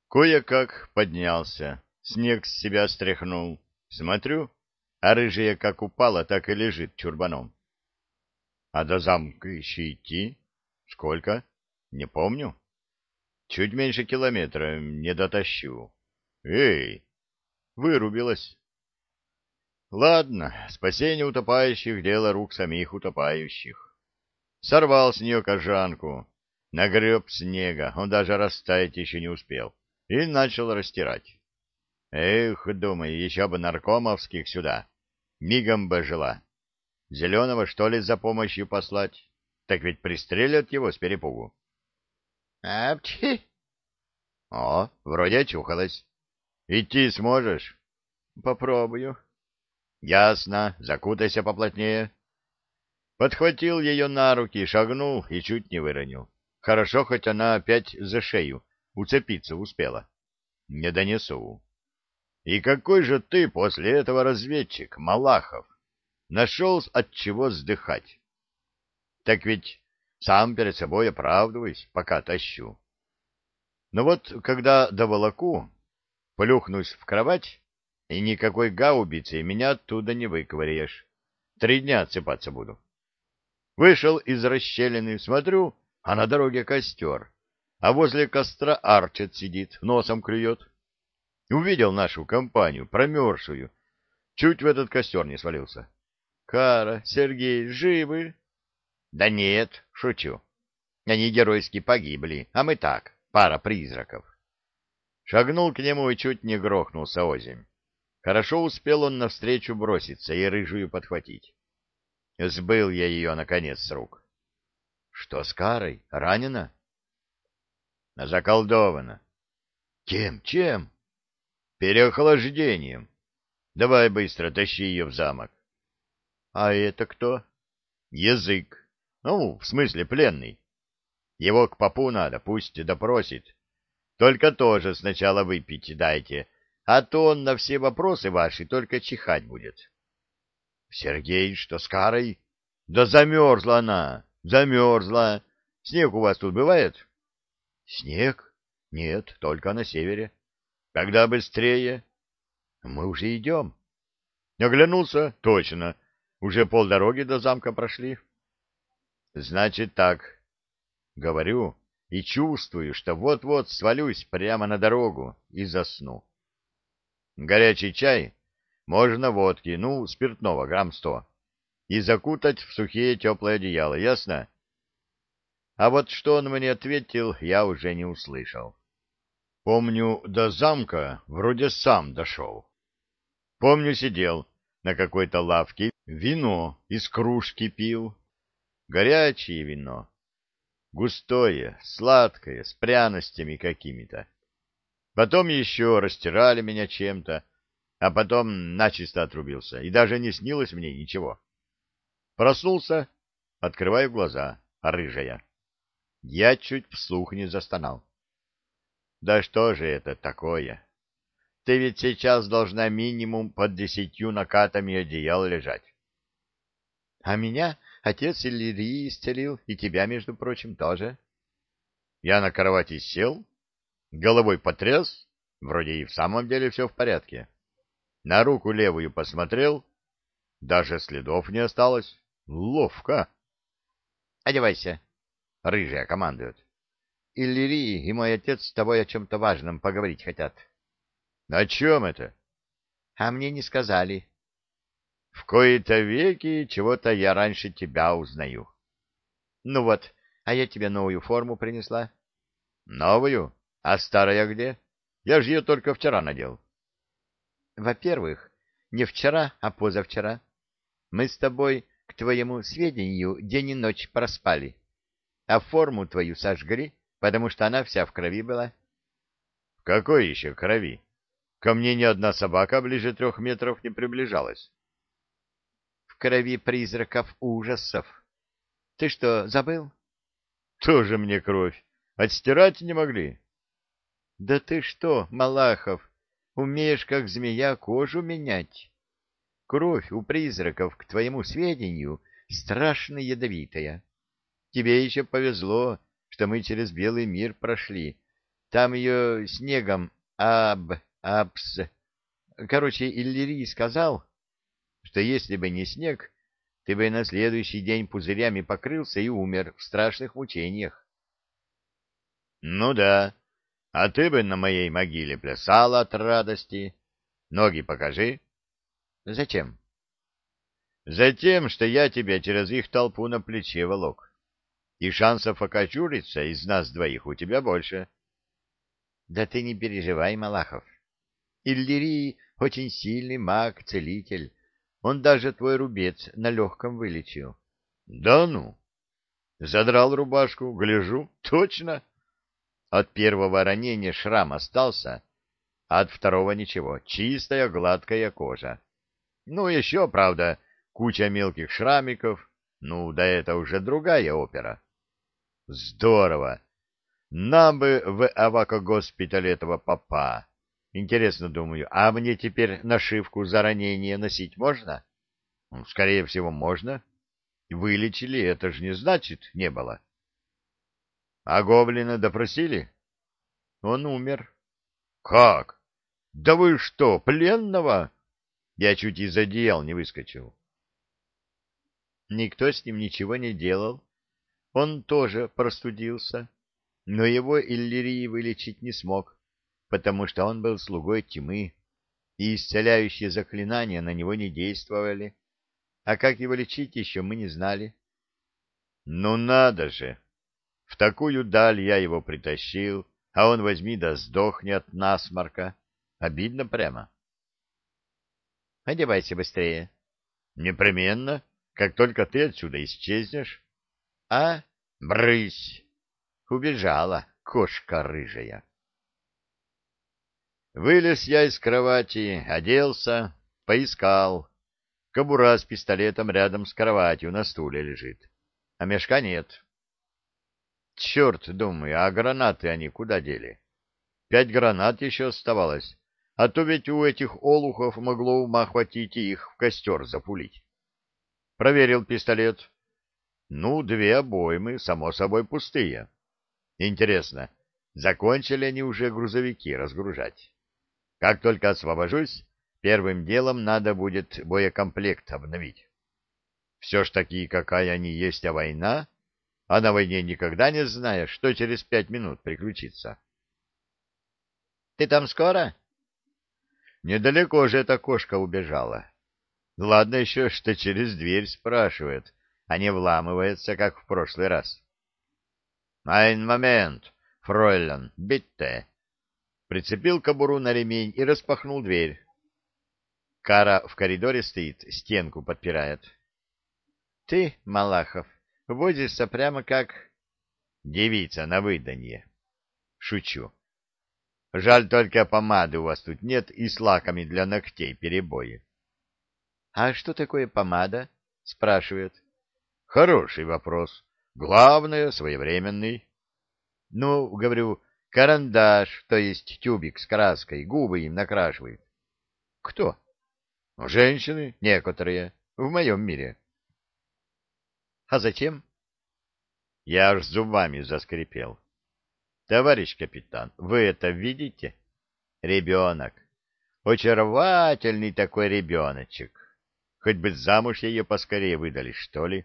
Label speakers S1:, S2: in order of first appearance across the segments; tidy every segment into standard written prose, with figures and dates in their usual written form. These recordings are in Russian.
S1: Кое-как поднялся, снег с себя стряхнул. Смотрю, а рыжая как упала, так и лежит чурбаном. А до замка еще идти? Сколько? Не помню. Чуть меньше километра не дотащу. Эй, вырубилась. Ладно, спасение утопающих — дело рук самих утопающих. Сорвал с нее кожанку, нагреб снега, он даже растаять еще не успел, и начал растирать. Эх, думаю, еще бы наркомовских сюда. Мигом бы жила. Зеленого, что ли, за помощью послать? Так ведь пристрелят его с перепугу. Апчхи! О, вроде очухалась. Идти сможешь? Попробую. Ясно, закутайся поплотнее. Подхватил ее на руки, шагнул и чуть не выронил. Хорошо, хоть она опять за шею уцепиться успела. Не донесу. И какой же ты после этого разведчик, Малахов? Нашел от чего вздыхать. Так ведь сам перед собой оправдываюсь, пока тащу. Но вот когда доволоку, плюхнусь в кровать, и никакой гаубицей меня оттуда не выковыряешь. 3 дня отсыпаться буду. Вышел из расщелины, смотрю, а на дороге костер, а возле костра Арчит сидит, носом клюет. Увидел нашу компанию, промерзшую, чуть в этот костер не свалился. Кара, Сергей, живы? Да нет, шучу. Они геройски погибли, а мы так, пара призраков. Шагнул к нему и чуть не грохнулся озимь. Хорошо успел он навстречу броситься и рыжую подхватить. Сбыл я ее, наконец, с рук. Что с Карой? Ранена? Заколдована. Кем? Чем? Переохлаждением. Давай быстро тащи ее в замок. А это кто? Язык. Ну, в смысле, пленный. Его к попу надо, пусть допросит. Только тоже сначала выпить дайте, а то он на все вопросы ваши только чихать будет. Сергей, что с Карой? Да замерзла она, замерзла. Снег у вас тут бывает? Снег? Нет, только на севере. Когда быстрее? Мы уже идем. Оглянулся, точно, уже полдороги до замка прошли. Значит так, говорю, и чувствую, что вот-вот свалюсь прямо на дорогу и засну. Горячий чай, можно водки, ну, спиртного, грамм 100, и закутать в сухие теплые одеяла, ясно? А вот что он мне ответил, я уже не услышал. Помню, до замка вроде сам дошел. Помню, сидел на какой-то лавке, вино из кружки пил. Горячее вино. Густое, сладкое, с пряностями какими-то. Потом еще растирали меня чем-то, а потом начисто отрубился, и даже не снилось мне ничего. Проснулся, открываю глаза, рыжая. Я чуть вслух не застонал. Да что же это такое? Ты ведь сейчас должна минимум под 10 накатами одеял лежать. А меня отец Иллирии исцелил, и тебя, между прочим, тоже. Я на кровати сел, головой потряс, вроде и в самом деле все в порядке. На руку левую посмотрел, даже следов не осталось. Ловко. Одевайся, рыжая командует. Иллирии и мой отец с тобой о чем-то важном поговорить хотят. О чем это? А мне не сказали. В кои-то веки чего-то я раньше тебя узнаю. Ну вот, а я тебе новую форму принесла. Новую? А старая где? Я же ее только вчера надел. Во-первых, не вчера, а позавчера. Мы с тобой, к твоему сведению, день и ночь проспали. А форму твою сожгли, потому что она вся в крови была. В какой еще крови? Ко мне ни одна собака ближе 3 метров не приближалась. В крови призраков ужасов. Ты что, забыл? Тоже мне кровь. Отстирать не могли. Да ты что, Малахов, умеешь, как змея, кожу менять? Кровь у призраков, к твоему сведению, страшно ядовитая. Тебе еще повезло, что мы через белый мир прошли, Там ее снегом абс. Короче, Иллирий сказал, что если бы не снег, ты бы на следующий день пузырями покрылся и умер в страшных мучениях. — Ну да, а ты бы на моей могиле плясала от радости. Ноги покажи. — Зачем? — Затем, что я тебя через их толпу на плече волок. И шансов окочуриться из нас двоих у тебя больше. — Да ты не переживай, Малахов. Иллирий очень сильный маг-целитель. Он даже твой рубец на легком вылечил. — Да ну! Задрал рубашку, гляжу, точно. От первого ранения шрам остался, а от второго ничего, чистая гладкая кожа. Ну, еще, правда, куча мелких шрамиков. Ну, да это уже другая опера. Здорово! Нам бы в Авако-госпиталь этого попа. Интересно, думаю, а мне теперь нашивку за ранение носить можно? Ну, скорее всего, можно. Вылечили, это же не значит, не было. А гоблина допросили? Он умер. Как? Да вы что, пленного? Я чуть из одеял не выскочил. Никто с ним ничего не делал. Он тоже простудился, но его Иллирий вылечить не смог, потому что он был слугой тьмы, и исцеляющие заклинания на него не действовали. А как его лечить еще мы не знали. Ну надо же! В такую даль я его притащил, а он возьми да сдохни от насморка. Обидно прямо. Одевайся быстрее. Непременно, как только ты отсюда исчезнешь. А? Брысь! Убежала кошка рыжая. Вылез я из кровати, оделся, поискал. Кобура с пистолетом рядом с кроватью на стуле лежит, а мешка нет. Черт, думаю, а гранаты они куда дели? 5 гранат еще оставалось, а то ведь у этих олухов могло ума хватить и их в костер запулить. Проверил пистолет. Ну, 2 обоймы, само собой, пустые. Интересно, закончили они уже грузовики разгружать? Как только освобожусь, первым делом надо будет боекомплект обновить. Все ж таки, какая они есть, а война, а на войне никогда не знаешь, что через 5 минут приключится. — Ты там скоро? — Недалеко же эта кошка убежала. Ладно еще, что через дверь спрашивает, а не вламывается, как в прошлый раз. — Ein момент, фройлен, битте. Прицепил кобуру на ремень и распахнул дверь. Кара в коридоре стоит, стенку подпирает. — Ты, Малахов, возишься прямо как... Девица на выданье. Шучу. Жаль, только помады у вас тут нет и с лаками для ногтей перебои. — А что такое помада? — спрашивает. — Хороший вопрос. Главное, своевременный. — Ну, говорю, карандаш, то есть тюбик с краской, губы им накрашивает. — Кто? — Женщины, некоторые, в моем мире. — А зачем? Я аж зубами заскрипел. — Товарищ капитан, вы это видите? Ребенок. Очаровательный такой ребеночек. Хоть бы замуж ее поскорее выдали, что ли?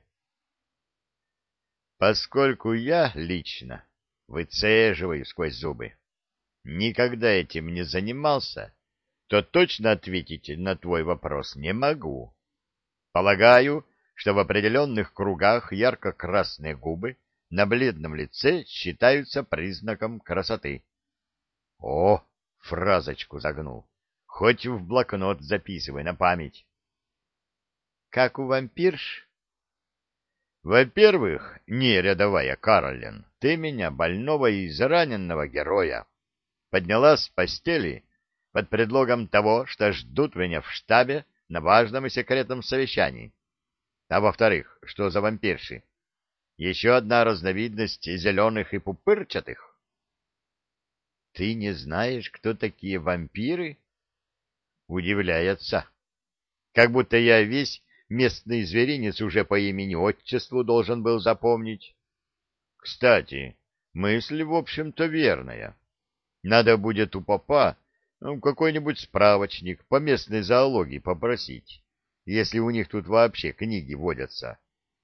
S1: Поскольку я лично выцеживаю сквозь зубы, никогда этим не занимался, то точно ответить на твой вопрос не могу. Полагаю, что в определенных кругах ярко-красные губы на бледном лице считаются признаком красоты. О, фразочку загнул. Хоть в блокнот записывай на память. Как у вампирш? Во-первых, не рядовая Каролин, ты меня, больного и израненного героя, подняла с постели под предлогом того, что ждут меня в штабе на важном и секретном совещании. А во-вторых, что за вампирши? Еще одна разновидность зеленых и пупырчатых. Ты не знаешь, кто такие вампиры? Удивляется. Как будто я весь местный зверинец уже по имени-отчеству должен был запомнить. Кстати, мысль, в общем-то, верная. Надо будет у попа какой-нибудь справочник по местной зоологии попросить, если у них тут вообще книги водятся.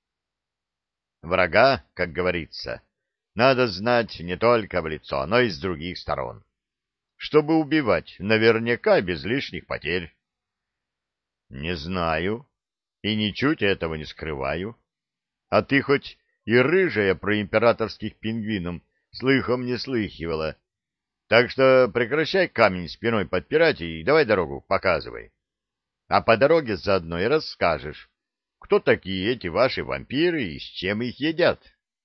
S1: Врага, как говорится, надо знать не только в лицо, но и с других сторон, чтобы убивать наверняка без лишних потерь. Не знаю и ничуть этого не скрываю. А ты хоть и рыжая про императорских пингвинов слыхом не слыхивала, так что прекращай камень спиной подпирать и давай дорогу показывай. А по дороге заодно и расскажешь, кто такие эти ваши вампиры и с чем их едят.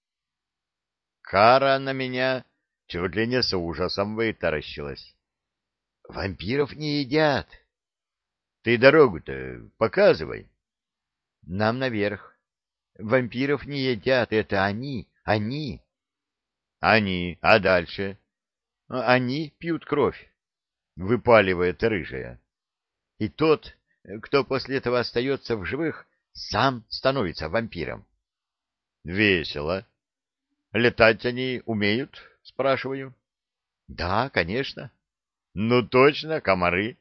S1: Кара на меня чуть ли не с ужасом вытаращилась. — Вампиров не едят. — Ты дорогу-то показывай. — Нам наверх. Вампиров не едят, это они. — Они, а дальше? — Они пьют кровь, — выпаливает рыжая. И тот, кто после этого остается в живых, сам становится вампиром. — Весело. Летать они умеют? — спрашиваю. — Да, конечно. — Ну, точно, комары.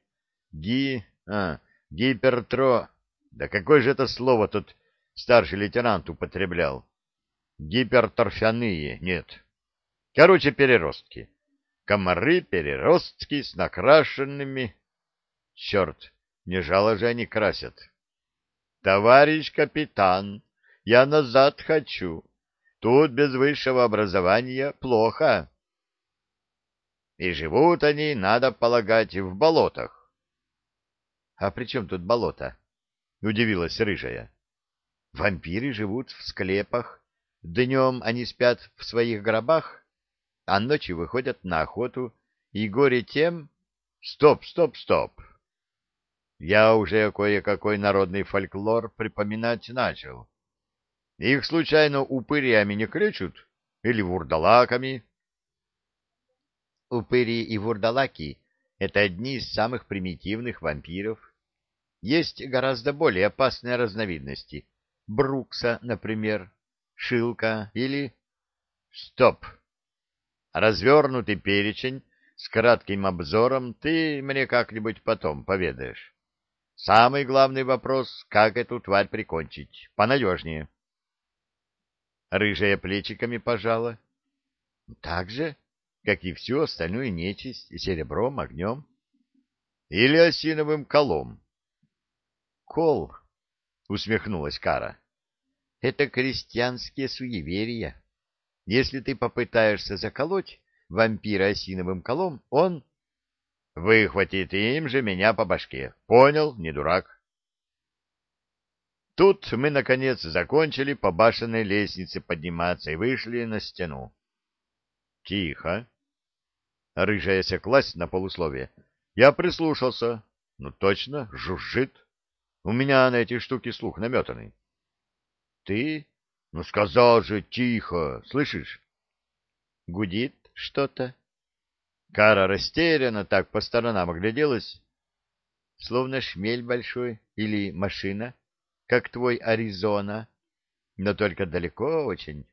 S1: Гипертро... Да какое же это слово тут старший лейтенант употреблял? Гиперторфяные, нет. Короче, переростки. Комары-переростки с накрашенными... Черт, не жало же они красят. Товарищ капитан, я назад хочу. Тут без высшего образования плохо. И живут они, надо полагать, в болотах. — А при чем тут болото? — удивилась рыжая. — Вампиры живут в склепах. Днем они спят в своих гробах, а ночью выходят на охоту. И горе тем... Стоп, стоп, стоп. Я уже кое-какой народный фольклор припоминать начал. Их, случайно, упырями не кричут? Или вурдалаками? Упыри и вурдалаки — это одни из самых примитивных вампиров. Есть гораздо более опасные разновидности. Брукса, например, шилка или... Стоп! Развернутый перечень с кратким обзором ты мне как-нибудь потом поведаешь. Самый главный вопрос — как эту тварь прикончить? Понадежнее. Рыжая плечиками пожала. Так же, как и всю остальную нечисть, серебром, огнем. Или осиновым колом. Кол, усмехнулась Кара, это крестьянские суеверия. Если ты попытаешься заколоть вампира осиновым колом, он... Выхватит им же меня по башке. Понял, не дурак. Тут мы, наконец, закончили по башенной лестнице подниматься и вышли на стену. Тихо. Рыжая осеклась на полусловие. Я прислушался. Ну, точно, жужжит. У меня на эти штуки слух наметанный. Ты? Ну, сказал же, тихо, слышишь? Гудит что-то. Кара растерянно так по сторонам огляделась, словно шмель большой или машина, как твой Аризона, но только далеко очень.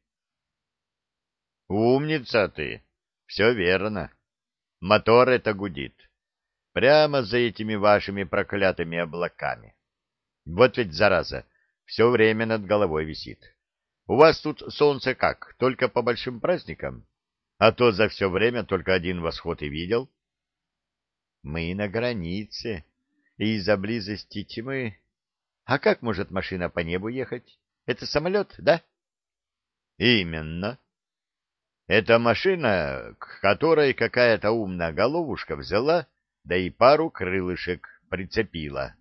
S1: Умница ты, все верно. Мотор это гудит. Прямо за этими вашими проклятыми облаками. Вот ведь, зараза, все время над головой висит. У вас тут солнце как, только по большим праздникам? А то за все время только один восход и видел. Мы на границе, и из-за близости тьмы... А как может машина по небу ехать? Это самолет, да? Именно. Это машина, к которой какая-то умная головушка взяла, да и пару крылышек прицепила.